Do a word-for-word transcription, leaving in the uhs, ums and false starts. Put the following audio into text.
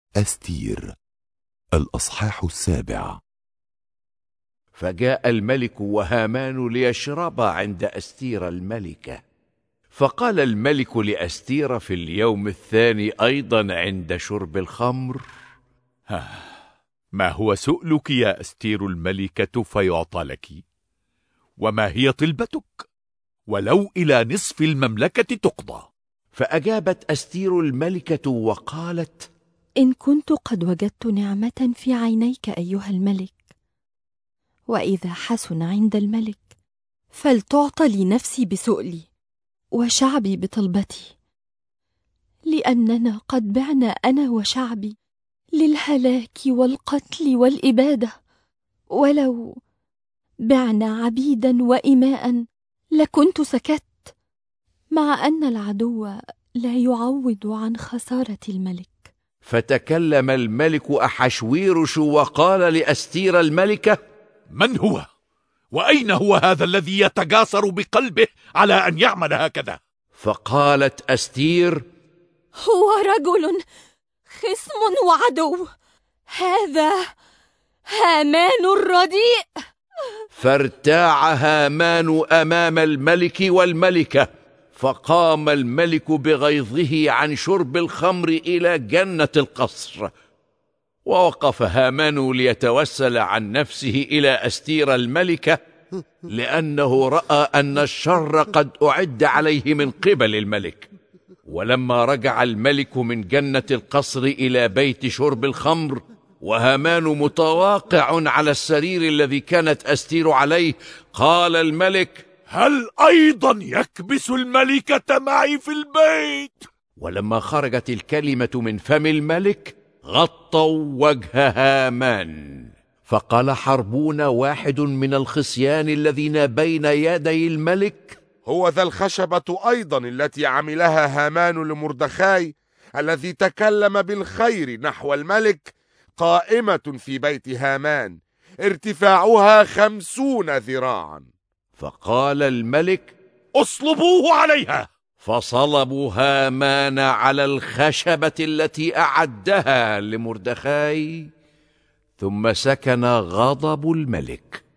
أستير الأصحاح السابع. فجاء الملك وهامان ليشربا عند أستير الملكة. فقال الملك لأستير في اليوم الثاني أيضا عند شرب الخمر: ها ما هو سؤلك يا أستير الملكة فيعطى لك؟ وما هي طلبتك؟ ولو إلى نصف المملكة تقضى. فأجابت أستير الملكة وقالت: إن كنت قد وجدت نعمة في عينيك أيها الملك، وإذا حسن عند الملك، فلتعطى لي نفسي بسؤلي وشعبي بطلبتي، لأننا قد بعنا أنا وشعبي للهلاك والقتل والإبادة، ولو بعنا عبيدا وإماء لكنت سكت، مع أن العدو لا يعوض عن خسارة الملك. فتكلم الملك أحشويرش وقال لأستير الملكة: من هو؟ وأين هو هذا الذي يتجاسر بقلبه على أن يعمل هكذا؟ فقالت أستير: هو رجل خصم وعدو، هذا هامان الرديء. فارتاع هامان أمام الملك والملكة، فقام الملك بغيظه عن شرب الخمر إلى جنة القصر. ووقف هامان ليتوسل عن نفسه إلى أستير الملكة، لأنه رأى أن الشر قد أعد عليه من قبل الملك. ولما رجع الملك من جنة القصر إلى بيت شرب الخمر، وهامان متواقع على السرير الذي كانت أستير عليه، قال الملك: هل أيضا يكبس الملكة معي في البيت؟ ولما خرجت الكلمة من فم الملك غطوا وجه هامان. فقال حربون واحد من الخصيان الذين بين يدي الملك: هو ذا الخشبة أيضا التي عملها هامان لمردخاي الذي تكلم بالخير نحو الملك، قائمة في بيت هامان، ارتفاعها خمسون ذراعا. فقال الملك: اصلبوه عليها. فصلبوا هامان على الخشبة التي أعدها لمردخاي، ثم سكن غضب الملك.